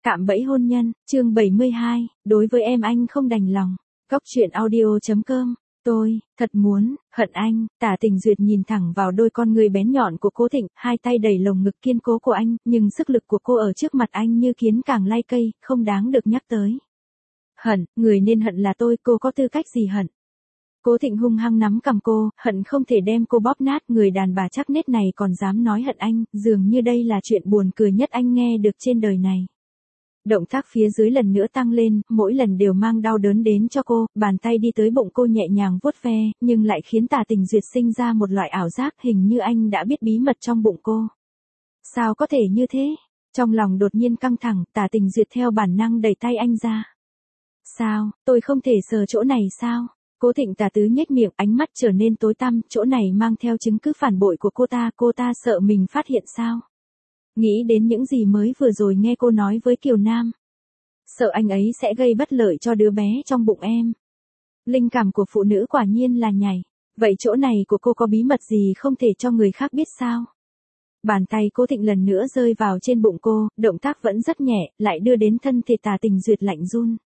Cạm bẫy hôn nhân, chương 72, đối với em anh không đành lòng. Góc truyện audio.com. Tôi, thật muốn, hận anh. Tả Tình Duyệt nhìn thẳng vào đôi con người bén nhọn của Cố Thịnh, hai tay đẩy lồng ngực kiên cố của anh, nhưng sức lực của cô ở trước mặt anh như kiến càng lay cây, không đáng được nhắc tới. Hận, người nên hận là tôi, cô có tư cách gì hận? Cố Thịnh hung hăng nắm cầm cô, hận không thể đem cô bóp nát. Người đàn bà chắc nết này còn dám nói hận anh, dường như đây là chuyện buồn cười nhất anh nghe được trên đời này. Động tác phía dưới lần nữa tăng lên, mỗi lần đều mang đau đớn đến cho cô, bàn tay đi tới bụng cô nhẹ nhàng vuốt ve, nhưng lại khiến Tả Tình Duyệt sinh ra một loại ảo giác hình như anh đã biết bí mật trong bụng cô. Sao có thể như thế? Trong lòng đột nhiên căng thẳng, Tả Tình Duyệt theo bản năng đẩy tay anh ra. Sao, tôi không thể sờ chỗ này sao? Cố Thịnh tà tứ nhếch miệng, ánh mắt trở nên tối tăm, chỗ này mang theo chứng cứ phản bội của cô ta sợ mình phát hiện sao? Nghĩ đến những gì mới vừa rồi nghe cô nói với Kiều Nam. Sợ anh ấy sẽ gây bất lợi cho đứa bé trong bụng em. Linh cảm của phụ nữ quả nhiên là nhảy. Vậy chỗ này của cô có bí mật gì không thể cho người khác biết sao? Bàn tay Cố Thịnh lần nữa rơi vào trên bụng cô, động tác vẫn rất nhẹ, lại đưa đến thân thể Tả Tình Duyệt lạnh run.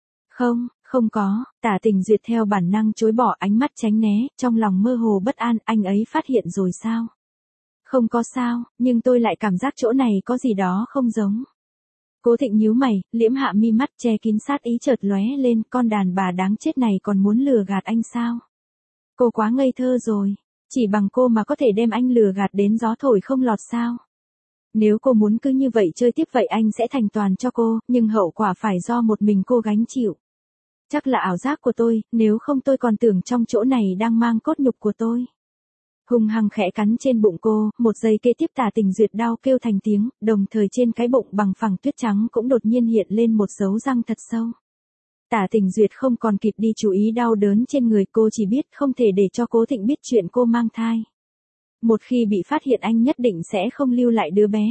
Không có, Tả Tình Duyệt theo bản năng chối bỏ, ánh mắt tránh né, trong lòng mơ hồ bất an, anh ấy phát hiện rồi sao? Không có sao, nhưng tôi lại cảm giác chỗ này có gì đó không giống. Cố Thịnh nhíu mày, liễm hạ mi mắt, che kín sát ý chợt lóe lên, con đàn bà đáng chết này còn muốn lừa gạt anh sao? Cô quá ngây thơ rồi, chỉ bằng cô mà có thể đem anh lừa gạt đến gió thổi không lọt sao? Nếu cô muốn cứ như vậy chơi tiếp vậy anh sẽ thành toàn cho cô, nhưng hậu quả phải do một mình cô gánh chịu. Chắc là ảo giác của tôi, nếu không tôi còn tưởng trong chỗ này đang mang cốt nhục của tôi. Hung hăng khẽ cắn trên bụng cô, một giây kế tiếp Tả Tình Duyệt đau kêu thành tiếng, đồng thời trên cái bụng bằng phẳng tuyết trắng cũng đột nhiên hiện lên một dấu răng thật sâu. Tả Tình Duyệt không còn kịp đi chú ý đau đớn trên người cô, chỉ biết không thể để cho Cố Thịnh biết chuyện cô mang thai. Một khi bị phát hiện anh nhất định sẽ không lưu lại đứa bé.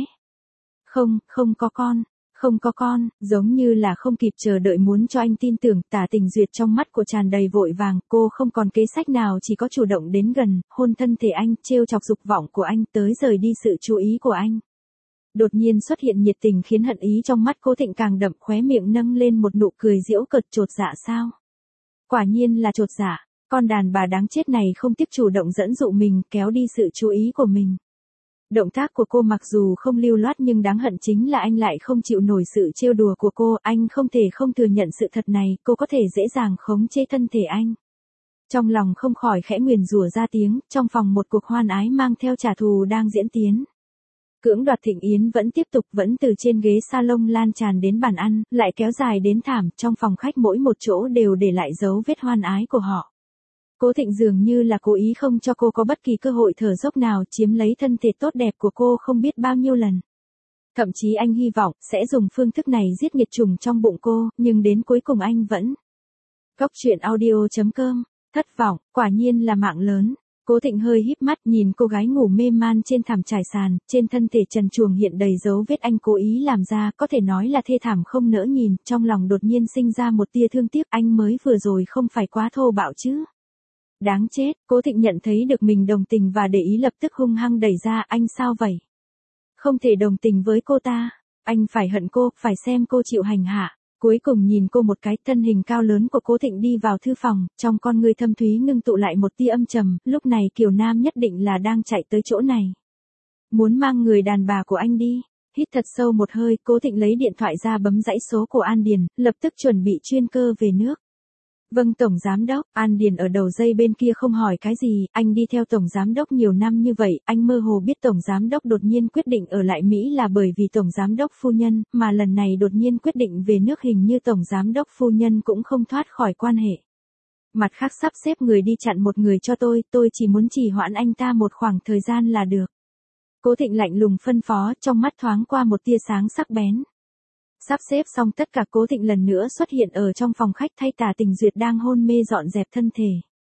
Không có con, giống như là không kịp chờ đợi muốn cho anh tin tưởng. Tả Tình Duyệt trong mắt của tràn đầy vội vàng, cô không còn kế sách nào, chỉ có chủ động đến gần, hôn thân thể anh, trêu chọc dục vọng của anh, tới rời đi sự chú ý của anh. Đột nhiên xuất hiện nhiệt tình khiến hận ý trong mắt Cố Thịnh càng đậm, khóe miệng nâng lên một nụ cười giễu cợt. Chột dạ sao? Quả nhiên là chột dạ, con đàn bà đáng chết này không tiếc chủ động dẫn dụ mình, kéo đi sự chú ý của mình. Động tác của cô mặc dù không lưu loát nhưng đáng hận chính là anh lại không chịu nổi sự trêu đùa của cô, anh không thể không thừa nhận sự thật này, cô có thể dễ dàng khống chế thân thể anh. Trong lòng không khỏi khẽ nguyền rủa ra tiếng, trong phòng một cuộc hoan ái mang theo trả thù đang diễn tiến. Cưỡng đoạt thịnh yến vẫn tiếp tục, vẫn từ trên ghế salon lan tràn đến bàn ăn, lại kéo dài đến thảm, trong phòng khách mỗi một chỗ đều để lại dấu vết hoan ái của họ. Cố Thịnh dường như là cố ý không cho cô có bất kỳ cơ hội thở dốc nào, chiếm lấy thân thể tốt đẹp của cô không biết bao nhiêu lần. Thậm chí anh hy vọng sẽ dùng phương thức này giết nghiệt trùng trong bụng cô, nhưng đến cuối cùng anh vẫn. Góc truyện audio.com. Thất vọng, quả nhiên là mạng lớn. Cố Thịnh hơi híp mắt nhìn cô gái ngủ mê man trên thảm trải sàn, trên thân thể trần truồng hiện đầy dấu vết anh cố ý làm ra, có thể nói là thê thảm không nỡ nhìn, trong lòng đột nhiên sinh ra một tia thương tiếc, anh mới vừa rồi không phải quá thô bạo chứ. Đáng chết, Cố Thịnh nhận thấy được mình đồng tình và để ý, lập tức hung hăng đẩy ra, anh sao vậy? Không thể đồng tình với cô ta, anh phải hận cô, phải xem cô chịu hành hạ. Cuối cùng nhìn cô một cái, thân hình cao lớn của Cố Thịnh đi vào thư phòng, trong con ngươi thâm thúy ngưng tụ lại một tia âm trầm, lúc này Kiều Nam nhất định là đang chạy tới chỗ này. Muốn mang người đàn bà của anh đi. Hít thật sâu một hơi, Cố Thịnh lấy điện thoại ra bấm dãy số của An Điền, lập tức chuẩn bị chuyên cơ về nước. Vâng Tổng Giám Đốc, An Điền ở đầu dây bên kia không hỏi cái gì, anh đi theo Tổng Giám Đốc nhiều năm như vậy, anh mơ hồ biết Tổng Giám Đốc đột nhiên quyết định ở lại Mỹ là bởi vì Tổng Giám Đốc phu nhân, mà lần này đột nhiên quyết định về nước hình như Tổng Giám Đốc phu nhân cũng không thoát khỏi quan hệ. Mặt khác sắp xếp người đi chặn một người cho tôi chỉ muốn trì hoãn anh ta một khoảng thời gian là được. Cố Thịnh lạnh lùng phân phó, trong mắt thoáng qua một tia sáng sắc bén. Sắp xếp xong tất cả, Cố Thịnh lần nữa xuất hiện ở trong phòng khách thay Tả Tình Duyệt đang hôn mê dọn dẹp thân thể.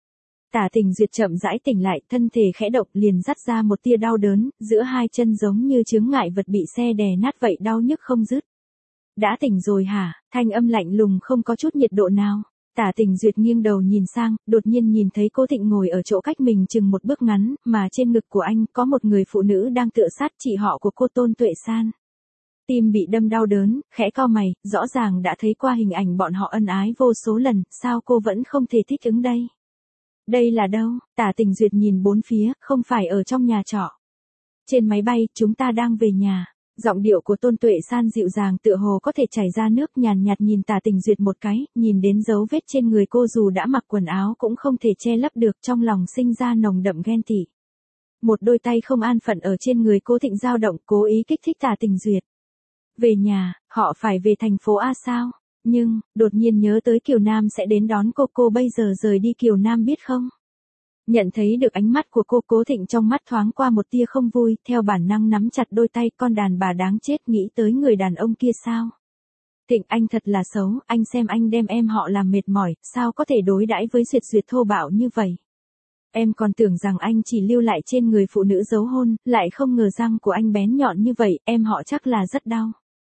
Tả Tình Duyệt chậm rãi tỉnh lại, thân thể khẽ động liền dắt ra một tia đau đớn, giữa hai chân giống như chướng ngại vật bị xe đè nát vậy, đau nhức không dứt. Đã tỉnh rồi hả? Thanh âm lạnh lùng không có chút nhiệt độ nào. Tả Tình Duyệt nghiêng đầu nhìn sang, đột nhiên nhìn thấy Cố Thịnh ngồi ở chỗ cách mình chừng một bước ngắn, mà trên ngực của anh có một người phụ nữ đang tựa sát, chị họ của cô Tôn Tuệ San. Tim bị đâm đau đớn, khẽ cau mày, rõ ràng đã thấy qua hình ảnh bọn họ ân ái vô số lần, sao cô vẫn không thể thích ứng đây? Đây là đâu? Tả Tình Duyệt nhìn bốn phía, không phải ở trong nhà trọ. Trên máy bay, chúng ta đang về nhà. Giọng điệu của Tôn Tuệ San dịu dàng tựa hồ có thể chảy ra nước, nhàn nhạt nhìn Tả Tình Duyệt một cái, nhìn đến dấu vết trên người cô dù đã mặc quần áo cũng không thể che lấp được, trong lòng sinh ra nồng đậm ghen tị. Một đôi tay không an phận ở trên người Cố Thịnh dao động, cố ý kích thích Tả Tình Duyệt. Về nhà, họ phải về thành phố A sao? Nhưng, đột nhiên nhớ tới Kiều Nam sẽ đến đón cô bây giờ rời đi Kiều Nam biết không? Nhận thấy được ánh mắt của cô, Cố Thịnh trong mắt thoáng qua một tia không vui, theo bản năng nắm chặt đôi tay, con đàn bà đáng chết, nghĩ tới người đàn ông kia sao? Thịnh, anh thật là xấu, anh xem anh đem em họ làm mệt mỏi, sao có thể đối đãi với Duyệt Duyệt thô bạo như vậy? Em còn tưởng rằng anh chỉ lưu lại trên người phụ nữ giấu hôn, lại không ngờ răng của anh bén nhọn như vậy, em họ chắc là rất đau.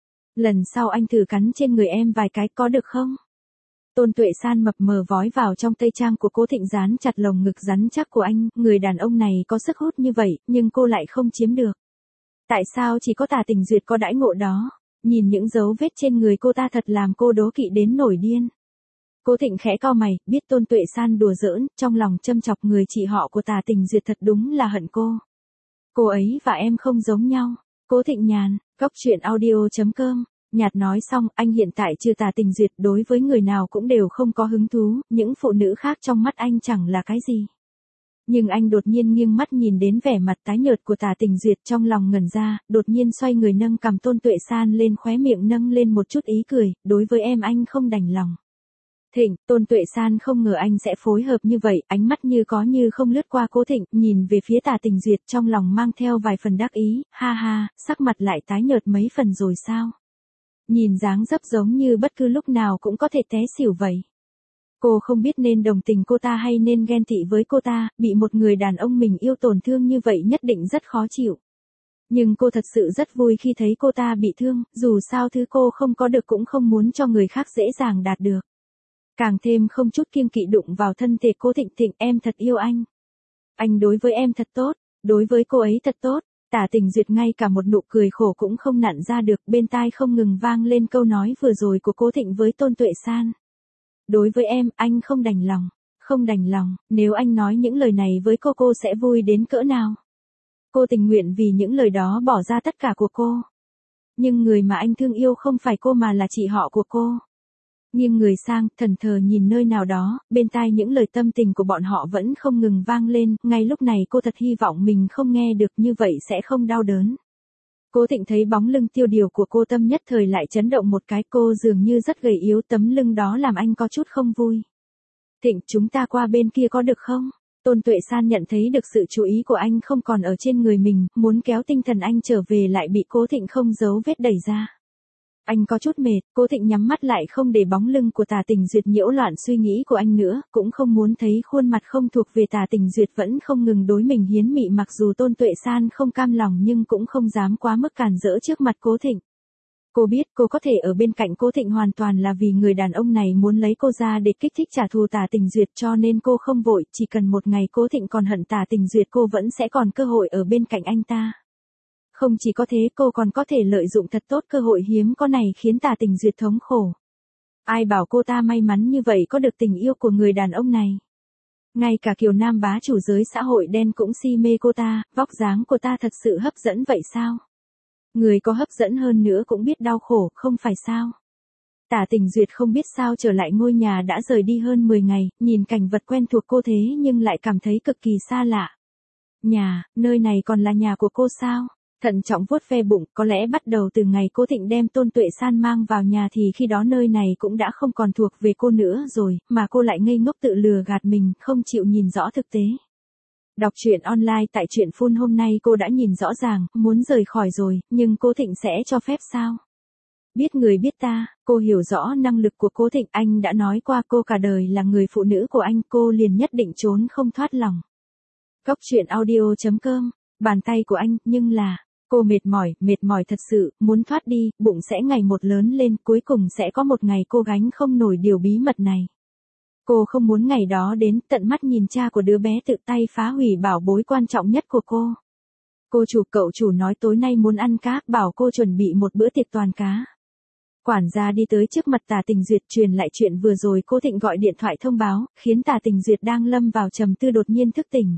Lần sau anh thử cắn trên người em vài cái có được không? Tôn Tuệ San mập mờ vói vào trong tây trang của Cố Thịnh, dán chặt lồng ngực rắn chắc của anh, người đàn ông này có sức hút như vậy, nhưng cô lại không chiếm được. Tại sao chỉ có Tả Tình Duyệt có đãi ngộ đó? Nhìn những dấu vết trên người cô ta thật làm cô đố kỵ đến nổi điên. Cố Thịnh khẽ cau mày, biết Tôn Tuệ San đùa giỡn, trong lòng châm chọc người chị họ của Tả Tình Duyệt thật đúng là hận cô. Cô ấy và em không giống nhau. Cố Thịnh nhàn, góc truyện audio.com. Nhạt nói xong, anh hiện tại trừ Tả Tình Duyệt đối với người nào cũng đều không có hứng thú, những phụ nữ khác trong mắt anh chẳng là cái gì. Nhưng anh đột nhiên nghiêng mắt nhìn đến vẻ mặt tái nhợt của Tả Tình Duyệt, trong lòng ngẩn ra, đột nhiên xoay người nâng cằm Tôn Tuệ San lên, khóe miệng nâng lên một chút ý cười, đối với em anh không đành lòng. Thịnh, Tôn Tuệ San không ngờ anh sẽ phối hợp như vậy, ánh mắt như có như không lướt qua Cố Thịnh, nhìn về phía Tả Tình Duyệt, trong lòng mang theo vài phần đắc ý, ha ha, sắc mặt lại tái nhợt mấy phần rồi sao? Nhìn dáng dấp giống như bất cứ lúc nào cũng có thể té xỉu vậy. Cô không biết nên đồng tình cô ta hay nên ghen tị với cô ta, bị một người đàn ông mình yêu tổn thương như vậy nhất định rất khó chịu. Nhưng cô thật sự rất vui khi thấy cô ta bị thương, dù sao thứ cô không có được cũng không muốn cho người khác dễ dàng đạt được. Càng thêm không chút kiêng kỵ đụng vào thân thể cô. Thịnh, Thịnh, em thật yêu anh. Anh đối với em thật tốt, đối với cô ấy thật tốt. Tả Tình Duyệt ngay cả một nụ cười khổ cũng không nặn ra được, bên tai không ngừng vang lên câu nói vừa rồi của Cố Thịnh với Tôn Tuệ San. Đối với em, anh không đành lòng, không đành lòng, nếu anh nói những lời này với cô sẽ vui đến cỡ nào. Cô tình nguyện vì những lời đó bỏ ra tất cả của cô. Nhưng người mà anh thương yêu không phải cô mà là chị họ của cô. Nghiêng người sang, thần thờ nhìn nơi nào đó, bên tai những lời tâm tình của bọn họ vẫn không ngừng vang lên, ngay lúc này cô thật hy vọng mình không nghe được, như vậy sẽ không đau đớn. Cố Thịnh thấy bóng lưng tiêu điều của cô, tâm nhất thời lại chấn động một cái, cô dường như rất gầy yếu, tấm lưng đó làm anh có chút không vui. Thịnh, chúng ta qua bên kia có được không? Tôn Tuệ San nhận thấy được sự chú ý của anh không còn ở trên người mình, muốn kéo tinh thần anh trở về lại bị Cố Thịnh không giấu vết đẩy ra. Anh có chút mệt, Cố Thịnh nhắm mắt lại không để bóng lưng của Tả Tình Duyệt nhiễu loạn suy nghĩ của anh nữa, cũng không muốn thấy khuôn mặt không thuộc về Tả Tình Duyệt vẫn không ngừng đối mình hiến mị, mặc dù Tôn Tuệ San không cam lòng nhưng cũng không dám quá mức cản rỡ trước mặt Cố Thịnh. Cô biết cô có thể ở bên cạnh Cố Thịnh hoàn toàn là vì người đàn ông này muốn lấy cô ra để kích thích trả thù Tả Tình Duyệt, cho nên cô không vội, chỉ cần một ngày Cố Thịnh còn hận Tả Tình Duyệt cô vẫn sẽ còn cơ hội ở bên cạnh anh ta. Không chỉ có thế, cô còn có thể lợi dụng thật tốt cơ hội hiếm có này khiến Tả Tình Duyệt thống khổ. Ai bảo cô ta may mắn như vậy có được tình yêu của người đàn ông này. Ngay cả Kiều Nam bá chủ giới xã hội đen cũng si mê cô ta, vóc dáng cô ta thật sự hấp dẫn vậy sao? Người có hấp dẫn hơn nữa cũng biết đau khổ, không phải sao? Tả Tình Duyệt không biết sao trở lại ngôi nhà đã rời đi hơn 10 ngày, nhìn cảnh vật quen thuộc cô thế nhưng lại cảm thấy cực kỳ xa lạ. Nhà, nơi này còn là nhà của cô sao? Thận trọng vuốt ve bụng, có lẽ bắt đầu từ ngày Cố Thịnh đem Tôn Tuệ San mang vào nhà thì khi đó nơi này cũng đã không còn thuộc về cô nữa rồi, mà cô lại ngây ngốc tự lừa gạt mình, không chịu nhìn rõ thực tế. Đọc truyện online tại truyện Phun hôm nay cô đã nhìn rõ ràng, muốn rời khỏi rồi, nhưng Cố Thịnh sẽ cho phép sao? Biết người biết ta, cô hiểu rõ năng lực của Cố Thịnh, anh đã nói qua cô cả đời là người phụ nữ của anh, cô liền nhất định trốn không thoát lòng. Góc truyện audio.com, bàn tay của anh, nhưng là, cô mệt mỏi thật sự, muốn thoát đi, bụng sẽ ngày một lớn lên, cuối cùng sẽ có một ngày cô gánh không nổi điều bí mật này. Cô không muốn ngày đó đến, tận mắt nhìn cha của đứa bé tự tay phá hủy bảo bối quan trọng nhất của cô. Cô chủ, cậu chủ nói tối nay muốn ăn cá, bảo cô chuẩn bị một bữa tiệc toàn cá. Quản gia đi tới trước mặt Tả Tình Duyệt truyền lại chuyện vừa rồi Cố Thịnh gọi điện thoại thông báo, khiến Tả Tình Duyệt đang lâm vào trầm tư đột nhiên thức tỉnh.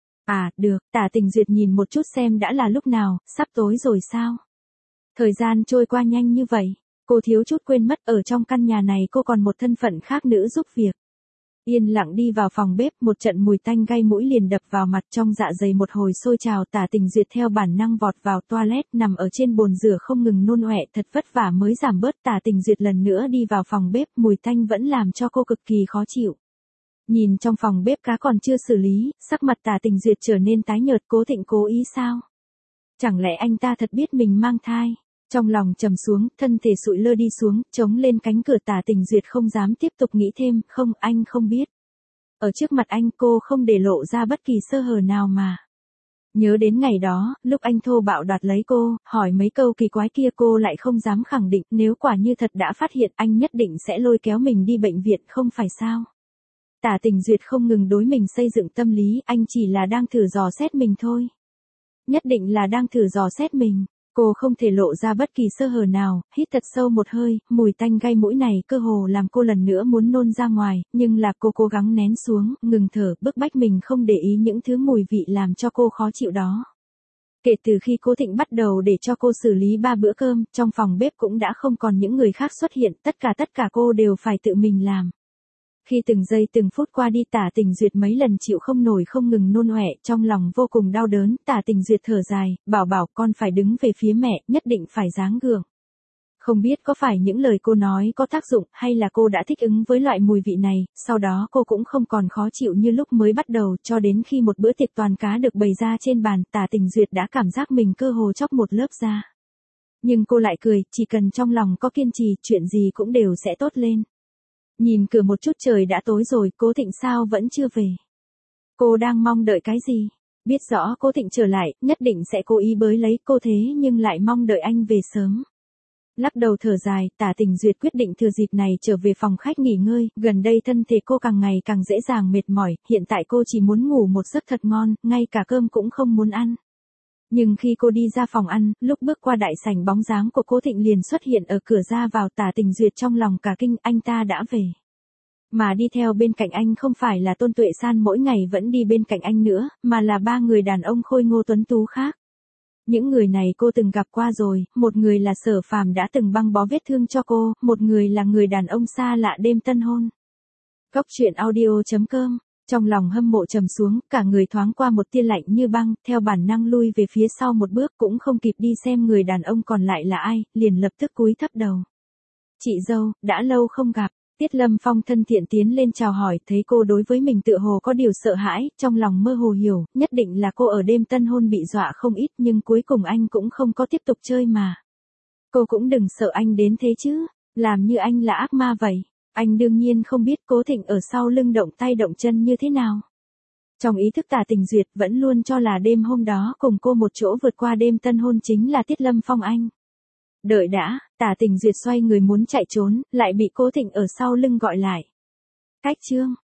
À, được, Tả Tình Duyệt nhìn một chút xem đã là lúc nào, sắp tối rồi sao? Thời gian trôi qua nhanh như vậy, cô thiếu chút quên mất ở trong căn nhà này cô còn một thân phận khác nữ giúp việc. Yên lặng đi vào phòng bếp, một trận mùi tanh gây mũi liền đập vào mặt, trong dạ dày một hồi sôi trào. Tả Tình Duyệt theo bản năng vọt vào toilet, nằm ở trên bồn rửa không ngừng nôn ọe, thật vất vả mới giảm bớt. Tả Tình Duyệt lần nữa đi vào phòng bếp, mùi tanh vẫn làm cho cô cực kỳ khó chịu. Nhìn trong phòng bếp cá còn chưa xử lý, sắc mặt Tả Tình Duyệt trở nên tái nhợt. Cố Thịnh cố ý sao? Chẳng lẽ anh ta thật biết mình mang thai? Trong lòng trầm xuống, thân thể sụi lơ đi xuống, chống lên cánh cửa. Tả Tình Duyệt không dám tiếp tục nghĩ thêm, không, anh không biết. Ở trước mặt anh cô không để lộ ra bất kỳ sơ hở nào mà. Nhớ đến ngày đó, lúc anh thô bạo đoạt lấy cô, hỏi mấy câu kỳ quái kia cô lại không dám khẳng định, nếu quả như thật đã phát hiện anh nhất định sẽ lôi kéo mình đi bệnh viện không phải sao. Tả Tình Duyệt không ngừng đối mình xây dựng tâm lý, anh chỉ là đang thử dò xét mình thôi. Nhất định là đang thử dò xét mình. Cô không thể lộ ra bất kỳ sơ hở nào, hít thật sâu một hơi, mùi tanh gây mũi này cơ hồ làm cô lần nữa muốn nôn ra ngoài, nhưng là cô cố gắng nén xuống, ngừng thở, bức bách mình không để ý những thứ mùi vị làm cho cô khó chịu đó. Kể từ khi Cố Thịnh bắt đầu để cho cô xử lý 3 bữa cơm, trong phòng bếp cũng đã không còn những người khác xuất hiện, tất cả cô đều phải tự mình làm. Khi từng giây từng phút qua đi, Tả Tình Duyệt mấy lần chịu không nổi không ngừng nôn ọe, trong lòng vô cùng đau đớn. Tả Tình Duyệt thở dài, bảo con phải đứng về phía mẹ, nhất định phải dáng gượng. Không biết có phải những lời cô nói có tác dụng, hay là cô đã thích ứng với loại mùi vị này, sau đó cô cũng không còn khó chịu như lúc mới bắt đầu, cho đến khi một bữa tiệc toàn cá được bày ra trên bàn, Tả Tình Duyệt đã cảm giác mình cơ hồ chóc một lớp da. Nhưng cô lại cười, chỉ cần trong lòng có kiên trì, chuyện gì cũng đều sẽ tốt lên. Nhìn cửa một chút, trời đã tối rồi, Cố Thịnh sao vẫn chưa về? Cô đang mong đợi cái gì? Biết rõ Cố Thịnh trở lại, nhất định sẽ cố ý bới lấy cô, thế nhưng lại mong đợi anh về sớm. Lắc đầu thở dài, Tả Tình Duyệt quyết định thừa dịp này trở về phòng khách nghỉ ngơi, gần đây thân thể cô càng ngày càng dễ dàng mệt mỏi, hiện tại cô chỉ muốn ngủ một giấc thật ngon, ngay cả cơm cũng không muốn ăn. Nhưng khi cô đi ra phòng ăn, lúc bước qua đại sảnh bóng dáng của Cố Thịnh liền xuất hiện ở cửa ra vào. Tả Tình Duyệt trong lòng cả kinh, anh ta đã về. Mà đi theo bên cạnh anh không phải là Tôn Tuệ San mỗi ngày vẫn đi bên cạnh anh nữa, mà là 3 người đàn ông khôi ngô tuấn tú khác. Những người này cô từng gặp qua rồi, một người là Sở Phàm đã từng băng bó vết thương cho cô, một người là người đàn ông xa lạ đêm tân hôn. Góc truyện audio.com. Trong lòng hâm mộ trầm xuống, cả người thoáng qua một tia lạnh như băng, theo bản năng lui về phía sau một bước, cũng không kịp đi xem người đàn ông còn lại là ai, liền lập tức cúi thấp đầu. Chị dâu, đã lâu không gặp. Tiết Lâm Phong thân thiện tiến lên chào hỏi, thấy cô đối với mình tựa hồ có điều sợ hãi, trong lòng mơ hồ hiểu, nhất định là cô ở đêm tân hôn bị dọa không ít, nhưng cuối cùng anh cũng không có tiếp tục chơi mà. Cô cũng đừng sợ anh đến thế chứ, làm như anh là ác ma vậy. Anh đương nhiên không biết Cố Thịnh ở sau lưng động tay động chân như thế nào. Trong ý thức Tả Tình Duyệt vẫn luôn cho là đêm hôm đó cùng cô một chỗ vượt qua đêm tân hôn chính là Tiết Lâm Phong anh. Đợi đã, Tả Tình Duyệt xoay người muốn chạy trốn, lại bị Cố Thịnh ở sau lưng gọi lại. Cách chương.